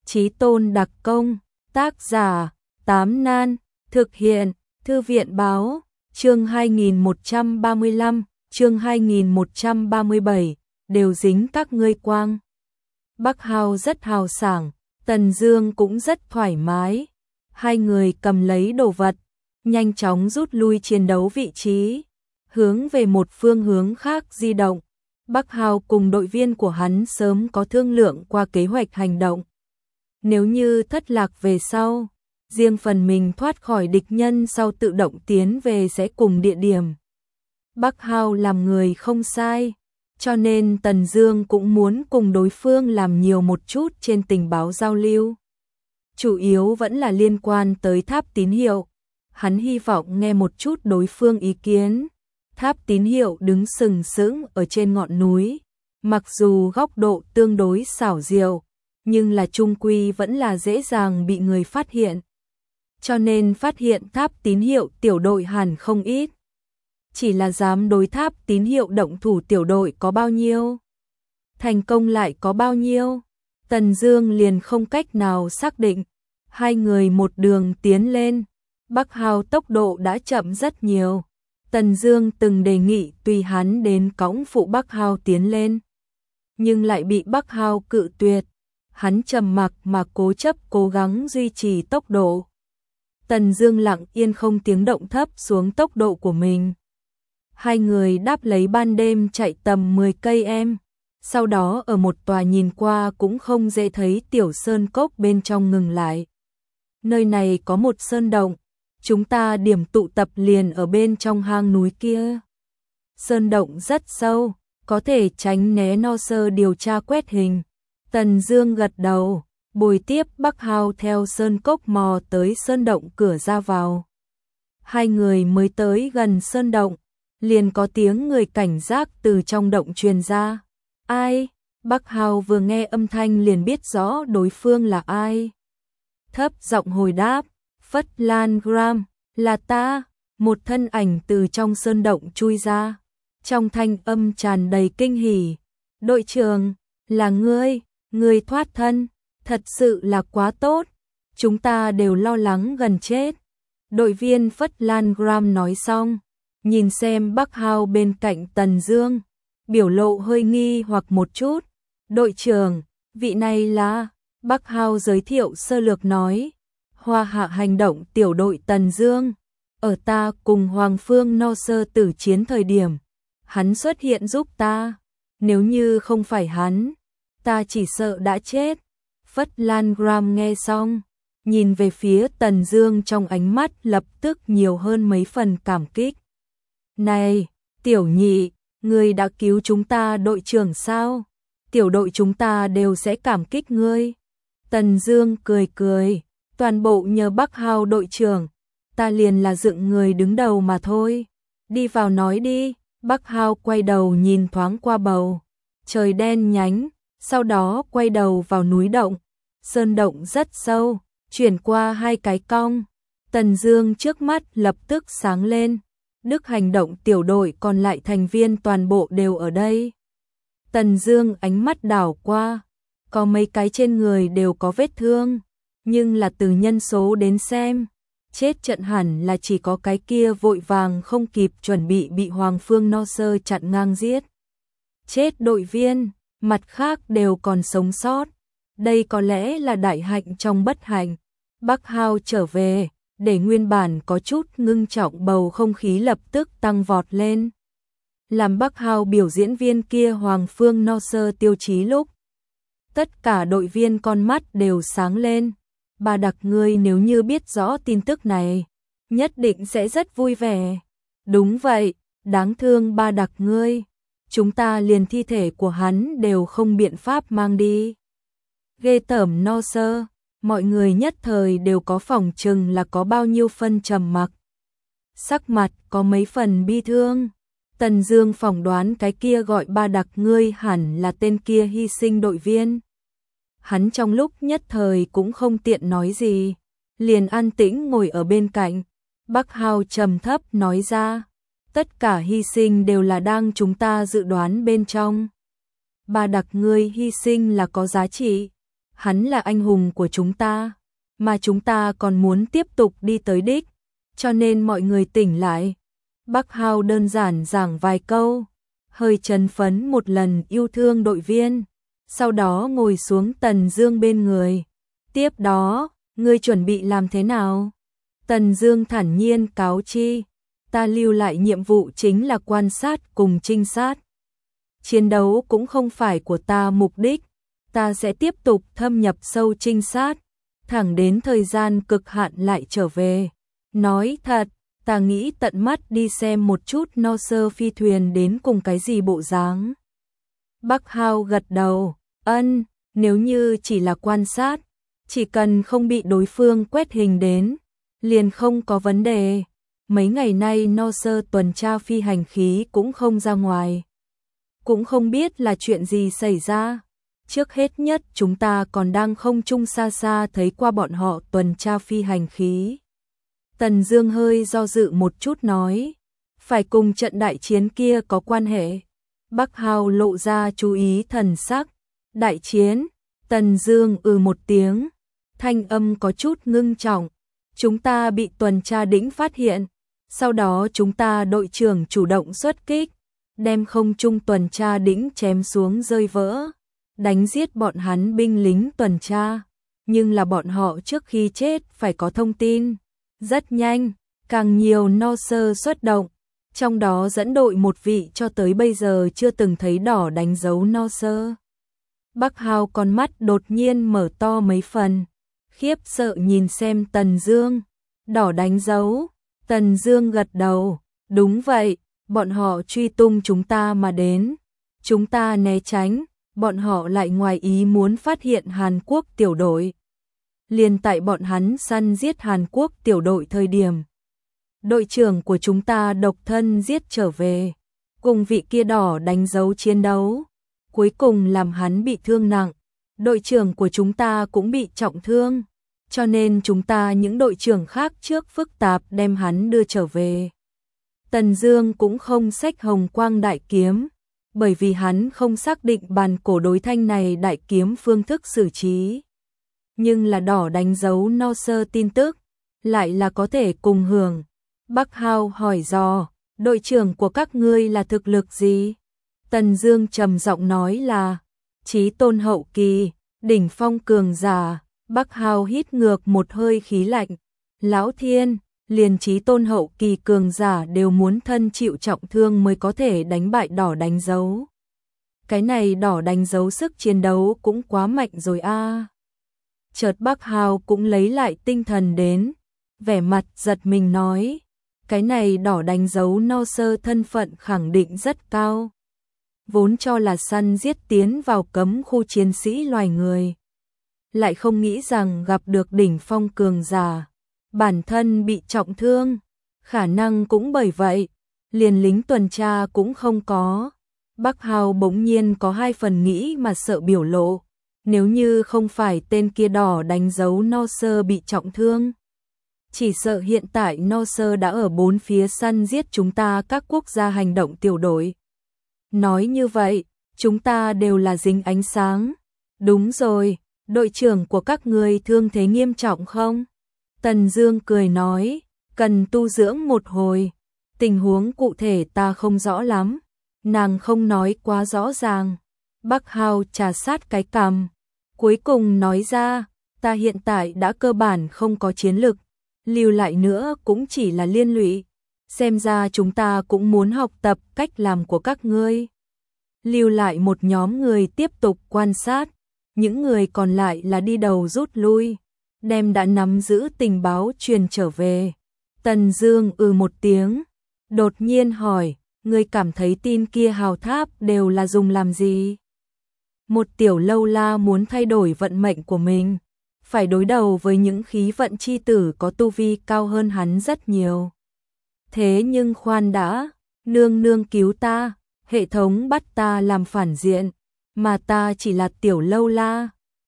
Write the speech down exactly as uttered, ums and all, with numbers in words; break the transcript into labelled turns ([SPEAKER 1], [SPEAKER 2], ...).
[SPEAKER 1] Chí tôn đặc công, tác giả, Tám Nan, thực hiện, Thư viện báo, chương hai nghìn một trăm ba mươi lăm, chương hai nghìn một trăm ba mươi bảy, đều dính các ngươi quang. Bắc Hao rất hào sảng, Tần Dương cũng rất thoải mái. Hai người cầm lấy đồ vật, nhanh chóng rút lui chiến đấu vị trí, hướng về một phương hướng khác di động. Bắc Hao cùng đội viên của hắn sớm có thương lượng qua kế hoạch hành động. Nếu như thất lạc về sau, riêng phần mình thoát khỏi địch nhân sau tự động tiến về sẽ cùng địa điểm. Bắc Hao làm người không sai, cho nên Tần Dương cũng muốn cùng đối phương làm nhiều một chút trên tình báo giao lưu. Chủ yếu vẫn là liên quan tới tháp tín hiệu. Hắn hy vọng nghe một chút đối phương ý kiến. Tháp tín hiệu đứng sừng sững ở trên ngọn núi, mặc dù góc độ tương đối xảo diệu, nhưng là chung quy vẫn là dễ dàng bị người phát hiện. Cho nên phát hiện tháp tín hiệu tiểu đội hẳn không ít. Chỉ là dám đối tháp tín hiệu động thủ tiểu đội có bao nhiêu? Thành công lại có bao nhiêu? Tần Dương liền không cách nào xác định. Hai người một đường tiến lên, Bắc Hao tốc độ đã chậm rất nhiều. Tần Dương từng đề nghị tùy hắn đến cõng phụ Bắc Hao tiến lên, nhưng lại bị Bắc Hao cự tuyệt. Hắn trầm mặc mà cố chấp cố gắng duy trì tốc độ. Tần Dương lặng yên không tiếng động thấp xuống tốc độ của mình. Hai người đáp lấy ban đêm chạy tầm mười cây em, sau đó ở một tòa nhìn qua cũng không dễ thấy tiểu sơn cốc bên trong ngừng lại. Nơi này có một sơn động, chúng ta điểm tụ tập liền ở bên trong hang núi kia. Sơn động rất sâu, có thể tránh né no sơ điều tra quét hình. Tần Dương gật đầu, bồi tiếp Bắc Hao theo sơn cốc mò tới sơn động cửa ra vào. Hai người mới tới gần sơn động, liền có tiếng người cảnh giác từ trong động truyền ra. Ai? Bắc Hao vừa nghe âm thanh liền biết rõ đối phương là ai. Thấp giọng hồi đáp, Phất Lan Gram, là ta. Một thân ảnh từ trong sơn động chui ra, trong thanh âm tràn đầy kinh hỉ. Đội trưởng, là ngươi, ngươi thoát thân, thật sự là quá tốt, chúng ta đều lo lắng gần chết. Đội viên Phất Lan Gram nói xong, nhìn xem Bắc Hao bên cạnh Tần Dương, biểu lộ hơi nghi hoặc một chút. Đội trưởng, vị này là... Bắc Hao giới thiệu sơ lược nói, Hoa Hạ hành động tiểu đội Tần Dương. Ở ta cùng Hoàng Phương no sơ tử chiến thời điểm, hắn xuất hiện giúp ta. Nếu như không phải hắn, ta chỉ sợ đã chết. Phất Lan Gram nghe xong, nhìn về phía Tần Dương trong ánh mắt lập tức nhiều hơn mấy phần cảm kích. Này, tiểu nhị, ngươi đã cứu chúng ta đội trưởng sao? Tiểu đội chúng ta đều sẽ cảm kích ngươi. Tần Dương cười cười, toàn bộ nhờ Bắc Hao đội trưởng, ta liền là dựng người đứng đầu mà thôi. Đi vào nói đi. Bắc Hao quay đầu nhìn thoáng qua bầu trời đen nhánh, sau đó quay đầu vào núi động. Sơn động rất sâu, chuyển qua hai cái cong. Tần Dương trước mắt lập tức sáng lên. Đức hành động tiểu đội còn lại thành viên toàn bộ đều ở đây. Tần Dương ánh mắt đảo qua, có mấy cái trên người đều có vết thương, nhưng là từ nhân số đến xem, chết trận hẳn là chỉ có cái kia vội vàng không kịp chuẩn bị bị Hoàng Phương no sơ chặn ngang giết. Chết đội viên, mặt khác đều còn sống sót. Đây có lẽ là đại hạnh trong bất hạnh. Bắc Hao trở về, để nguyên bản có chút ngưng trọng bầu không khí lập tức tăng vọt lên. Làm Bắc Hao biểu diễn viên kia Hoàng Phương no sơ tiêu chí lúc, tất cả đội viên con mắt đều sáng lên. Ba đặc ngươi nếu như biết rõ tin tức này, nhất định sẽ rất vui vẻ. Đúng vậy, đáng thương ba đặc ngươi, chúng ta liền thi thể của hắn đều không biện pháp mang đi. Ghê tởm no sơ, mọi người nhất thời đều có phỏng chừng là có bao nhiêu phân trầm mặc. Sắc mặt có mấy phần bi thương. Tần Dương phỏng đoán cái kia gọi ba đặc ngươi hẳn là tên kia hy sinh đội viên. Hắn trong lúc nhất thời cũng không tiện nói gì, liền an tĩnh ngồi ở bên cạnh. Bắc Hao trầm thấp nói ra, tất cả hy sinh đều là đang chúng ta dự đoán bên trong. Ba đặc ngươi hy sinh là có giá trị. hắn là anh hùng của chúng ta, mà chúng ta còn muốn tiếp tục đi tới đích, cho nên mọi người tỉnh lại. Bắc Hao đơn giản giảng vài câu, hơi chấn phấn một lần yêu thương đội viên, sau đó ngồi xuống Tần Dương bên người. Tiếp đó, ngươi chuẩn bị làm thế nào? Tần Dương thản nhiên cáo chi, ta lưu lại nhiệm vụ chính là quan sát cùng trinh sát. Chiến đấu cũng không phải của ta mục đích, ta sẽ tiếp tục thâm nhập sâu trinh sát, thẳng đến thời gian cực hạn lại trở về. Nói thật, ta nghĩ tận mắt đi xem một chút no sơ phi thuyền đến cùng cái gì bộ dáng. Bắc Hao gật đầu, ân, nếu như chỉ là quan sát, chỉ cần không bị đối phương quét hình đến, liền không có vấn đề. Mấy ngày nay no sơ tuần tra phi hành khí cũng không ra ngoài. Cũng không biết là chuyện gì xảy ra. Trước hết nhất chúng ta còn đang không trung xa xa thấy qua bọn họ tuần tra phi hành khí. Tần Dương hơi do dự một chút nói, phải cùng trận đại chiến kia có quan hệ. Bắc Hao lộ ra chú ý thần sắc. Đại chiến? Tần Dương ừ một tiếng, thanh âm có chút ngưng trọng. Chúng ta bị tuần tra đĩnh phát hiện, sau đó chúng ta đội trưởng chủ động xuất kích, đem không trung tuần tra đĩnh chém xuống rơi vỡ, đánh giết bọn hắn binh lính tuần tra, nhưng là bọn họ trước khi chết phải có thông tin. Rất nhanh, càng nhiều no sơ xuất động, trong đó dẫn đội một vị cho tới bây giờ chưa từng thấy đỏ đánh dấu no sơ. Bắc Hao con mắt đột nhiên mở to mấy phần, khiếp sợ nhìn xem Tần Dương. Đỏ đánh dấu? Tần Dương gật đầu, đúng vậy, bọn họ truy tung chúng ta mà đến. Chúng ta né tránh, bọn họ lại ngoài ý muốn phát hiện Hàn Quốc tiểu đội. Liền tại bọn hắn săn giết Hàn Quốc tiểu đội thời điểm, đội trưởng của chúng ta độc thân giết trở về, cùng vị kia đỏ đánh dấu chiến đấu, cuối cùng làm hắn bị thương nặng. Đội trưởng của chúng ta cũng bị trọng thương, cho nên chúng ta những đội trưởng khác trước phức tạp đem hắn đưa trở về. Tần Dương cũng không xách hồng quang đại kiếm, bởi vì hắn không xác định bàn cổ đối thanh này đại kiếm phương thức xử trí. Nhưng là đỏ đánh dấu no sơ tin tức, lại là có thể cùng hưởng. Bắc Hao hỏi dò, đội trưởng của các ngươi là thực lực gì? Tần Dương trầm giọng nói là Chí tôn hậu kỳ, đỉnh phong cường giả. Bắc Hao hít ngược một hơi khí lạnh, lão thiên, liền Chí tôn hậu kỳ cường giả đều muốn thân chịu trọng thương mới có thể đánh bại đỏ đánh dấu. Cái này đỏ đánh dấu sức chiến đấu cũng quá mạnh rồi a. À. Chợt Bắc Hao cũng lấy lại tinh thần đến, vẻ mặt giật mình nói, cái này đỏ đánh dấu no sơ thân phận khẳng định rất cao. Vốn cho là săn giết tiến vào cấm khu chiến sĩ loài người, lại không nghĩ rằng gặp được đỉnh phong cường giả, bản thân bị trọng thương, khả năng cũng bởi vậy, liền lính tuần tra cũng không có. Bắc Hao bỗng nhiên có hai phần nghĩ mà sợ biểu lộ, nếu như không phải tên kia đỏ đánh dấu no sơ bị trọng thương, chỉ sợ hiện tại no sơ đã ở bốn phía săn giết chúng ta các quốc gia hành động tiểu đội. Nói như vậy, chúng ta đều là dính ánh sáng. Đúng rồi, đội trưởng của các người thương thế nghiêm trọng không? Tần Dương cười nói, cần tu dưỡng một hồi, tình huống cụ thể ta không rõ lắm. Nàng không nói quá rõ ràng. Bắc Hao trà sát cái cằm, cuối cùng nói ra, ta hiện tại đã cơ bản không có chiến lực, lưu lại nữa cũng chỉ là liên lụy. Xem ra chúng ta cũng muốn học tập cách làm của các ngươi. Lưu lại một nhóm người tiếp tục quan sát, những người còn lại là đi đầu rút lui, đem đã nắm giữ tình báo truyền trở về. Tần Dương ừ một tiếng, đột nhiên hỏi, ngươi cảm thấy tin kia hào tháp đều là dùng làm gì? Một tiểu lâu la muốn thay đổi vận mệnh của mình, phải đối đầu với những khí vận chi tử có tu vi cao hơn hắn rất nhiều. Thế nhưng khoan đã, nương nương cứu ta, hệ thống bắt ta làm phản diện, mà ta chỉ là tiểu lâu la,